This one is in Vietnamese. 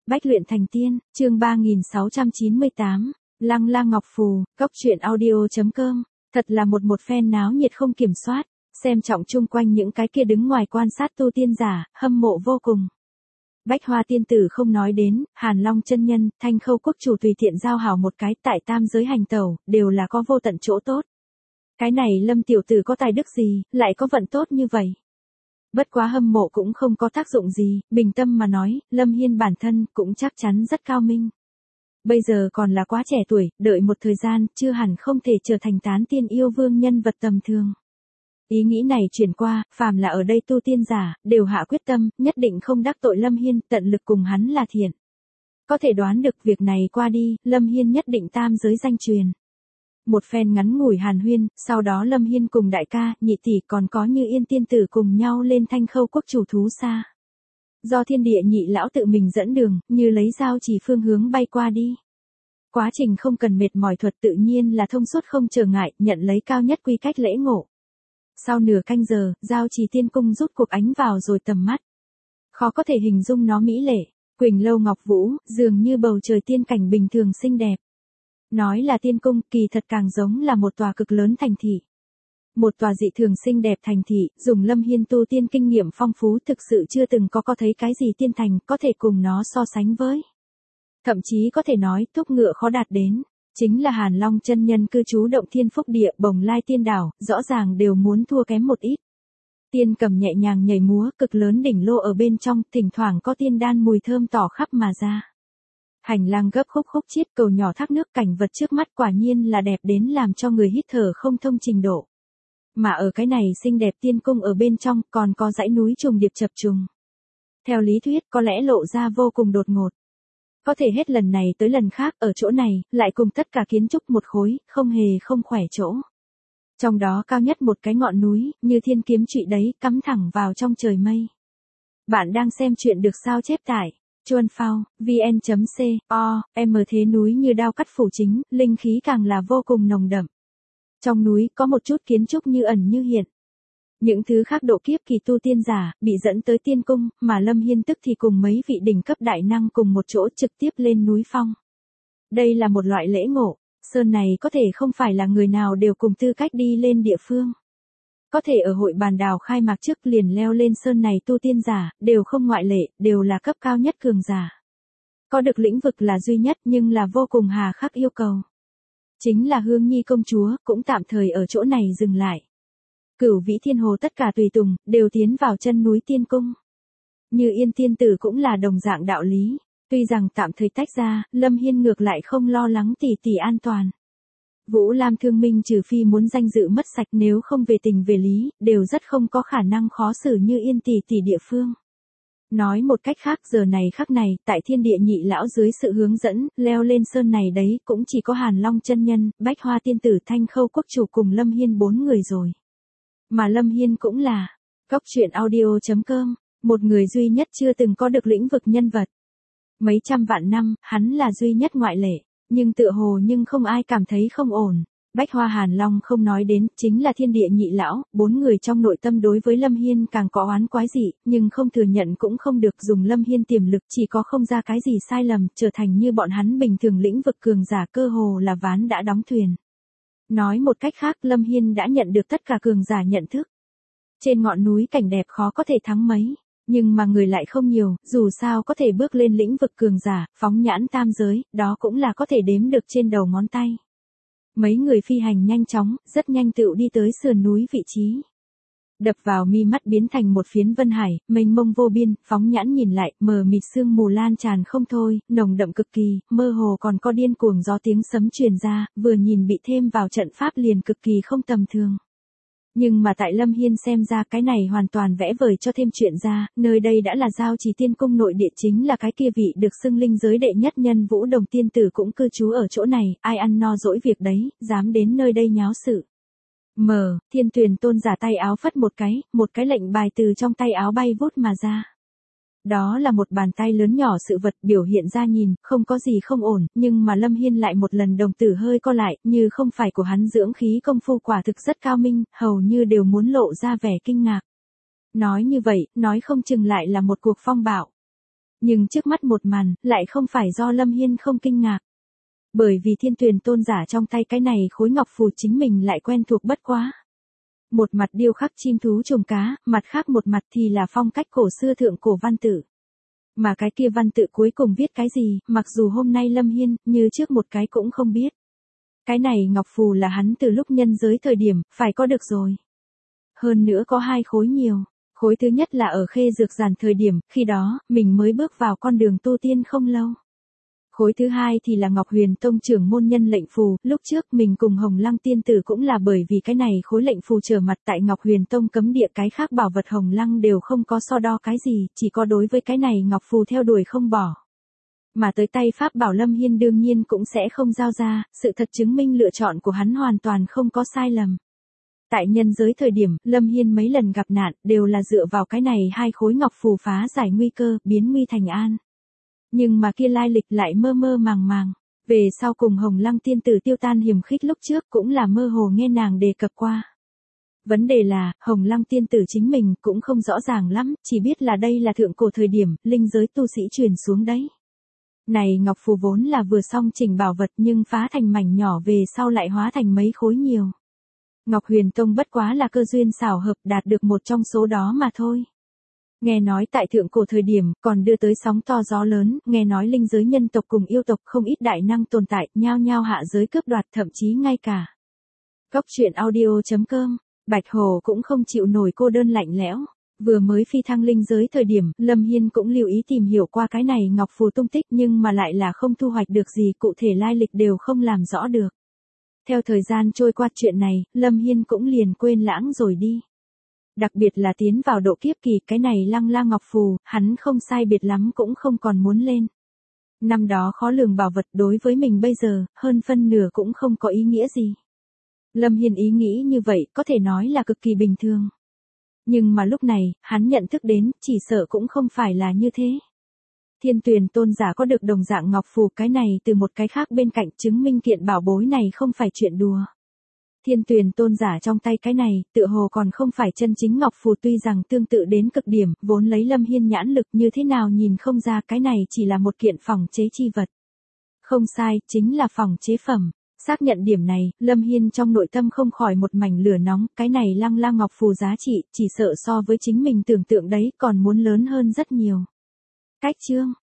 Bách luyện thành tiên, chương 3698, Lăng La Ngọc Phù, Cốc truyện audio.com, thật là một phen náo nhiệt không kiểm soát, xem trọng chung quanh những cái kia đứng ngoài quan sát tu tiên giả, hâm mộ vô cùng. Bách Hoa tiên tử không nói đến, Hàn Long chân nhân, Thanh Khâu quốc chủ tùy tiện giao hảo một cái tại tam giới hành tẩu, đều là có vô tận chỗ tốt. Cái này Lâm tiểu tử có tài đức gì, lại có vận tốt như vậy. Bất quá hâm mộ cũng không có tác dụng gì, bình tâm mà nói, Lâm Hiên bản thân cũng chắc chắn rất cao minh. Bây giờ còn là quá trẻ tuổi, đợi một thời gian, chưa hẳn không thể trở thành tán tiên yêu vương nhân vật tầm thường. Ý nghĩ này chuyển qua, phàm là ở đây tu tiên giả, đều hạ quyết tâm, nhất định không đắc tội Lâm Hiên, tận lực cùng hắn là thiện. Có thể đoán được việc này qua đi, Lâm Hiên nhất định tam giới danh truyền. Một phen ngắn ngủi hàn huyên, sau đó Lâm Hiên cùng đại ca, nhị tỷ còn có Như Yên tiên tử cùng nhau lên Thanh Khâu quốc chủ thú xa. Do thiên địa nhị lão tự mình dẫn đường, như lấy dao chỉ phương hướng bay qua đi. Quá trình không cần mệt mỏi, thuật tự nhiên là thông suốt không trở ngại, nhận lấy cao nhất quy cách lễ ngộ. Sau nửa canh giờ, giao trì tiên cung rút cuộc ánh vào rồi tầm mắt. Khó có thể hình dung nó mỹ lệ, quỳnh lâu ngọc vũ, dường như bầu trời tiên cảnh bình thường xinh đẹp. Nói là tiên cung, kỳ thật càng giống là một tòa cực lớn thành thị. Một tòa dị thường xinh đẹp thành thị, dùng Lâm Hiên tu tiên kinh nghiệm phong phú thực sự chưa từng có thấy cái gì tiên thành có thể cùng nó so sánh với. Thậm chí có thể nói thúc ngựa khó đạt đến, chính là Hàn Long chân nhân cư trú động thiên phúc địa, Bồng Lai tiên đảo, rõ ràng đều muốn thua kém một ít. Tiên cầm nhẹ nhàng nhảy múa, cực lớn đỉnh lô ở bên trong, thỉnh thoảng có tiên đan mùi thơm tỏ khắp mà ra. Hành lang gấp khúc chiết, cầu nhỏ thác nước, cảnh vật trước mắt quả nhiên là đẹp đến làm cho người hít thở không thông trình độ. Mà ở cái này xinh đẹp tiên cung ở bên trong còn có dãy núi trùng điệp chập trùng. Theo lý thuyết có lẽ lộ ra vô cùng đột ngột. Có thể hết lần này tới lần khác ở chỗ này, lại cùng tất cả kiến trúc một khối, không hề không khỏe chỗ. Trong đó cao nhất một cái ngọn núi, như thiên kiếm trụy đấy, cắm thẳng vào trong trời mây. Bạn đang xem chuyện được sao chép tại Chuan Phao, vn.co.m thế núi như đao cắt phủ chính, linh khí càng là vô cùng nồng đậm. Trong núi có một chút kiến trúc như ẩn như hiện. Những thứ khác độ kiếp kỳ tu tiên giả, bị dẫn tới tiên cung, mà Lâm Hiên tức thì cùng mấy vị đỉnh cấp đại năng cùng một chỗ trực tiếp lên núi phong. Đây là một loại lễ ngộ, sơn này có thể không phải là người nào đều cùng tư cách đi lên địa phương. Có thể ở hội bàn đào khai mạc trước liền leo lên sơn này tu tiên giả, đều không ngoại lệ, đều là cấp cao nhất cường giả. Có được lĩnh vực là duy nhất nhưng là vô cùng hà khắc yêu cầu. Chính là Hương Nhi công chúa, cũng tạm thời ở chỗ này dừng lại. Cửu Vĩ Thiên Hồ tất cả tùy tùng, đều tiến vào chân núi tiên cung. Như Yên tiên tử cũng là đồng dạng đạo lý. Tuy rằng tạm thời tách ra, Lâm Hiên ngược lại không lo lắng tỷ tỷ an toàn. Vũ Lam Thương Minh trừ phi muốn danh dự mất sạch, nếu không về tình về lý, đều rất không có khả năng khó xử Như Yên tỷ tỷ địa phương. Nói một cách khác, giờ này khắc này, tại thiên địa nhị lão dưới sự hướng dẫn, leo lên sơn này đấy, cũng chỉ có Hàn Long chân nhân, Bách Hoa tiên tử, Thanh Khâu quốc chủ cùng Lâm Hiên 4 người rồi. Mà Lâm Hiên cũng là Cốc truyện audio.com, một người duy nhất chưa từng có được lĩnh vực nhân vật. Mấy trăm vạn năm, hắn là duy nhất ngoại lệ, nhưng tựa hồ nhưng không ai cảm thấy không ổn. Bách Hoa Hàn Long không nói đến, chính là thiên địa nhị lão, 4 người trong nội tâm đối với Lâm Hiên càng có oán quái dị, nhưng không thừa nhận cũng không được, dùng Lâm Hiên tiềm lực chỉ có không ra cái gì sai lầm, trở thành như bọn hắn bình thường lĩnh vực cường giả, cơ hồ là ván đã đóng thuyền. Nói một cách khác, Lâm Hiên đã nhận được tất cả cường giả nhận thức. Trên ngọn núi cảnh đẹp khó có thể thắng mấy, nhưng mà người lại không nhiều, dù sao có thể bước lên lĩnh vực cường giả, phóng nhãn tam giới, đó cũng là có thể đếm được trên đầu ngón tay. Mấy người phi hành nhanh chóng, rất nhanh tựu đi tới sườn núi vị trí. Đập vào mi mắt biến thành một phiến vân hải, mênh mông vô biên, phóng nhãn nhìn lại, mờ mịt sương mù lan tràn không thôi, nồng đậm cực kỳ, mơ hồ còn có điên cuồng gió tiếng sấm truyền ra, vừa nhìn bị thêm vào trận pháp liền cực kỳ không tầm thường. Nhưng mà tại Lâm Hiên xem ra cái này hoàn toàn vẽ vời cho thêm chuyện ra, nơi đây đã là giao trì tiên cung nội địa, chính là cái kia vị được xưng linh giới đệ nhất nhân Vũ Đồng tiên tử cũng cư trú ở chỗ này, ai ăn no dỗi việc đấy, dám đến nơi đây nháo sự. Thiên Tuyền tôn giả tay áo phất một cái lệnh bài từ trong tay áo bay vút mà ra. Đó là một bàn tay lớn nhỏ sự vật, biểu hiện ra nhìn, không có gì không ổn, nhưng mà Lâm Hiên lại một lần đồng tử hơi co lại, như không phải của hắn dưỡng khí công phu quả thực rất cao minh, hầu như đều muốn lộ ra vẻ kinh ngạc. Nói như vậy, nói không chừng lại là một cuộc phong bạo. Nhưng trước mắt một màn, lại không phải do Lâm Hiên không kinh ngạc. Bởi vì Thiên Tuyền Tôn giả trong tay cái này khối ngọc phù chính mình lại quen thuộc bất quá. Một mặt điêu khắc chim thú trùng cá, mặt khác một mặt thì là phong cách cổ xưa thượng cổ văn tự. Mà cái kia văn tự cuối cùng viết cái gì, mặc dù hôm nay Lâm Hiên, như trước một cái cũng không biết. Cái này ngọc phù là hắn từ lúc nhân giới thời điểm, phải có được rồi. Hơn nữa có 2 khối nhiều. Khối thứ nhất là ở Khê Dược Giản thời điểm, khi đó, mình mới bước vào con đường tu tiên không lâu. Khối thứ hai thì là Ngọc Huyền Tông trưởng môn nhân lệnh phù, lúc trước mình cùng Hồng Lăng tiên tử cũng là bởi vì cái này khối lệnh phù trở mặt tại Ngọc Huyền Tông cấm địa, cái khác bảo vật Hồng Lăng đều không có so đo cái gì, chỉ có đối với cái này ngọc phù theo đuổi không bỏ. Mà tới tay pháp bảo Lâm Hiên đương nhiên cũng sẽ không giao ra, sự thật chứng minh lựa chọn của hắn hoàn toàn không có sai lầm. Tại nhân giới thời điểm, Lâm Hiên mấy lần gặp nạn, đều là dựa vào cái này 2 khối ngọc phù phá giải nguy cơ, biến nguy thành an. Nhưng mà kia lai lịch lại mơ mơ màng màng. Về sau cùng Hồng Lăng tiên tử tiêu tan hiểm khích lúc trước cũng là mơ hồ nghe nàng đề cập qua. Vấn đề là, Hồng Lăng tiên tử chính mình cũng không rõ ràng lắm, chỉ biết là đây là thượng cổ thời điểm, linh giới tu sĩ truyền xuống đấy. Này ngọc phù vốn là vừa xong chỉnh bảo vật nhưng phá thành mảnh nhỏ về sau lại hóa thành mấy khối nhiều. Ngọc Huyền Tông bất quá là cơ duyên xảo hợp đạt được một trong số đó mà thôi. Nghe nói tại thượng cổ thời điểm, còn đưa tới sóng to gió lớn, nghe nói linh giới nhân tộc cùng yêu tộc không ít đại năng tồn tại, nhao nhao hạ giới cướp đoạt, thậm chí ngay cả. Góc truyện audio.com, Bạch Hồ cũng không chịu nổi cô đơn lạnh lẽo. Vừa mới phi thăng linh giới thời điểm, Lâm Hiên cũng lưu ý tìm hiểu qua cái này ngọc phù tung tích nhưng mà lại là không thu hoạch được gì, cụ thể lai lịch đều không làm rõ được. Theo thời gian trôi qua chuyện này, Lâm Hiên cũng liền quên lãng rồi đi. Đặc biệt là tiến vào độ kiếp kỳ, cái này lăng la ngọc phù, hắn không sai biệt lắm cũng không còn muốn lên. Năm đó khó lường bảo vật đối với mình bây giờ, hơn phân nửa cũng không có ý nghĩa gì. Lâm Hiên ý nghĩ như vậy có thể nói là cực kỳ bình thường. Nhưng mà lúc này, hắn nhận thức đến, chỉ sợ cũng không phải là như thế. Thiên Tuyền Tôn giả có được đồng dạng ngọc phù, cái này từ một cái khác bên cạnh chứng minh kiện bảo bối này không phải chuyện đùa. Thiên Tuyền Tôn giả trong tay cái này, tựa hồ còn không phải chân chính ngọc phù, tuy rằng tương tự đến cực điểm, vốn lấy Lâm Hiên nhãn lực như thế nào nhìn không ra, cái này chỉ là một kiện phỏng chế chi vật. Không sai, chính là phỏng chế phẩm. Xác nhận điểm này, Lâm Hiên trong nội tâm không khỏi một mảnh lửa nóng, cái này lăng la ngọc phù giá trị, chỉ sợ so với chính mình tưởng tượng đấy còn muốn lớn hơn rất nhiều. Cách chương